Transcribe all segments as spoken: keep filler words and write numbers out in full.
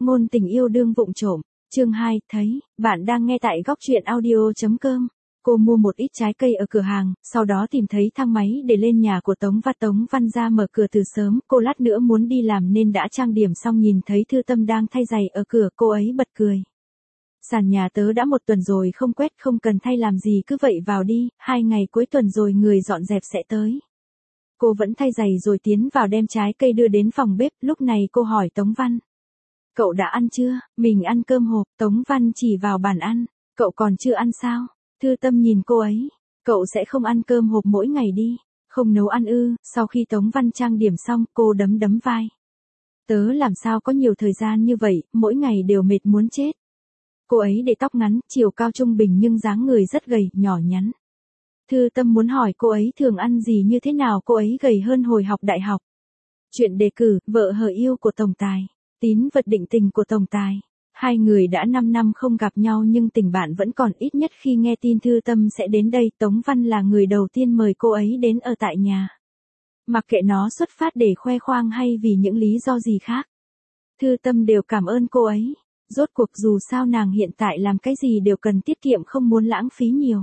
Ngôn tình yêu đương vụng trộm, chương hai, thấy, bạn đang nghe tại góc truyện audio.com. Cô mua một ít trái cây ở cửa hàng, sau đó tìm thấy thang máy để lên nhà của Tống Văn. Tống Văn ra mở cửa từ sớm, cô lát nữa muốn đi làm nên đã trang điểm xong, nhìn thấy Thư Tâm đang thay giày ở cửa, cô ấy bật cười. Sàn nhà tớ đã một tuần rồi không quét, không cần thay làm gì, cứ vậy vào đi, hai ngày cuối tuần rồi người dọn dẹp sẽ tới. Cô vẫn thay giày rồi tiến vào đem trái cây đưa đến phòng bếp, lúc này cô hỏi Tống Văn. Cậu đã ăn chưa? Mình ăn cơm hộp. Tống Văn chỉ vào bàn ăn. Cậu còn chưa ăn sao? Thư Tâm nhìn cô ấy. Cậu sẽ không ăn cơm hộp mỗi ngày đi. Không nấu ăn ư? Sau khi Tống Văn trang điểm xong, cô đấm đấm vai. Tớ làm sao có nhiều thời gian như vậy, mỗi ngày đều mệt muốn chết. Cô ấy để tóc ngắn, chiều cao trung bình nhưng dáng người rất gầy, nhỏ nhắn. Thư Tâm muốn hỏi cô ấy thường ăn gì như thế nào, cô ấy gầy hơn hồi học đại học. Chuyện đề cử, vợ hờ yêu của tổng tài. Tín vật định tình của tổng tài. Hai người đã năm năm không gặp nhau nhưng tình bạn vẫn còn, ít nhất khi nghe tin Thư Tâm sẽ đến đây, Tống Văn là người đầu tiên mời cô ấy đến ở tại nhà. Mặc kệ nó xuất phát để khoe khoang hay vì những lý do gì khác. Thư Tâm đều cảm ơn cô ấy. Rốt cuộc dù sao nàng hiện tại làm cái gì đều cần tiết kiệm, không muốn lãng phí nhiều.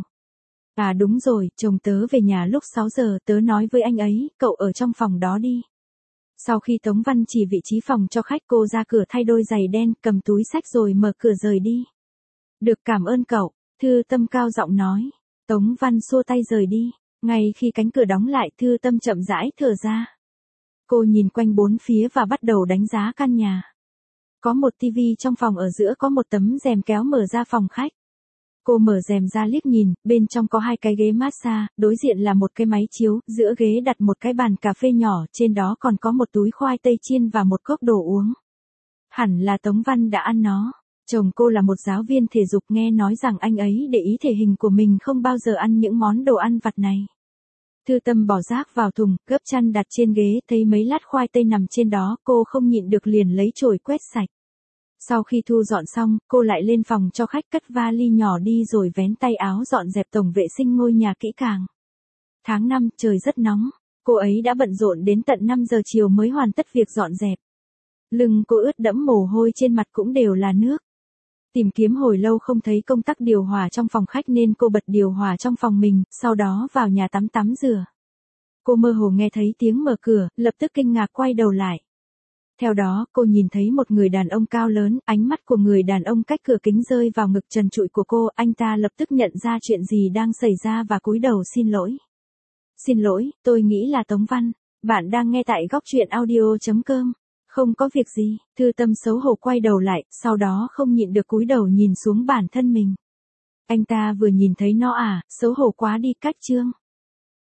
À đúng rồi, chồng tớ về nhà lúc sáu giờ, tớ nói với anh ấy, cậu ở trong phòng đó đi. Sau khi Tống Văn chỉ vị trí phòng cho khách, cô ra cửa thay đôi giày đen, cầm túi xách rồi mở cửa rời đi. Được, cảm ơn cậu, Thư Tâm cao giọng nói. Tống Văn xua tay rời đi. Ngay khi cánh cửa đóng lại, Thư Tâm chậm rãi thở ra. Cô nhìn quanh bốn phía và bắt đầu đánh giá căn nhà. Có một tivi trong phòng, ở giữa có một tấm rèm kéo mở ra phòng khách. Cô mở rèm ra liếc nhìn, bên trong có hai cái ghế massage, đối diện là một cái máy chiếu, giữa ghế đặt một cái bàn cà phê nhỏ, trên đó còn có một túi khoai tây chiên và một cốc đồ uống. Hẳn là Tống Văn đã ăn nó. Chồng cô là một giáo viên thể dục, nghe nói rằng anh ấy để ý thể hình của mình, không bao giờ ăn những món đồ ăn vặt này. Thư Tâm bỏ rác vào thùng, gấp chăn đặt trên ghế, thấy mấy lát khoai tây nằm trên đó, cô không nhịn được liền lấy chổi quét sạch. Sau khi thu dọn xong, cô lại lên phòng cho khách, cất vali nhỏ đi rồi vén tay áo dọn dẹp tổng vệ sinh ngôi nhà kỹ càng. Tháng năm, trời rất nóng. Cô ấy đã bận rộn đến tận năm giờ chiều mới hoàn tất việc dọn dẹp. Lưng cô ướt đẫm mồ hôi, trên mặt cũng đều là nước. Tìm kiếm hồi lâu không thấy công tắc điều hòa trong phòng khách nên cô bật điều hòa trong phòng mình, sau đó vào nhà tắm tắm rửa. Cô mơ hồ nghe thấy tiếng mở cửa, lập tức kinh ngạc quay đầu lại. Theo đó, cô nhìn thấy một người đàn ông cao lớn, ánh mắt của người đàn ông cách cửa kính rơi vào ngực trần trụi của cô, anh ta lập tức nhận ra chuyện gì đang xảy ra và cúi đầu xin lỗi. Xin lỗi, tôi nghĩ là Tống Văn, bạn đang nghe tại góc truyện audio.com. Không có việc gì, Thư Tâm xấu hổ quay đầu lại, sau đó không nhịn được cúi đầu nhìn xuống bản thân mình. Anh ta vừa nhìn thấy nó à, xấu hổ quá đi, cách chương.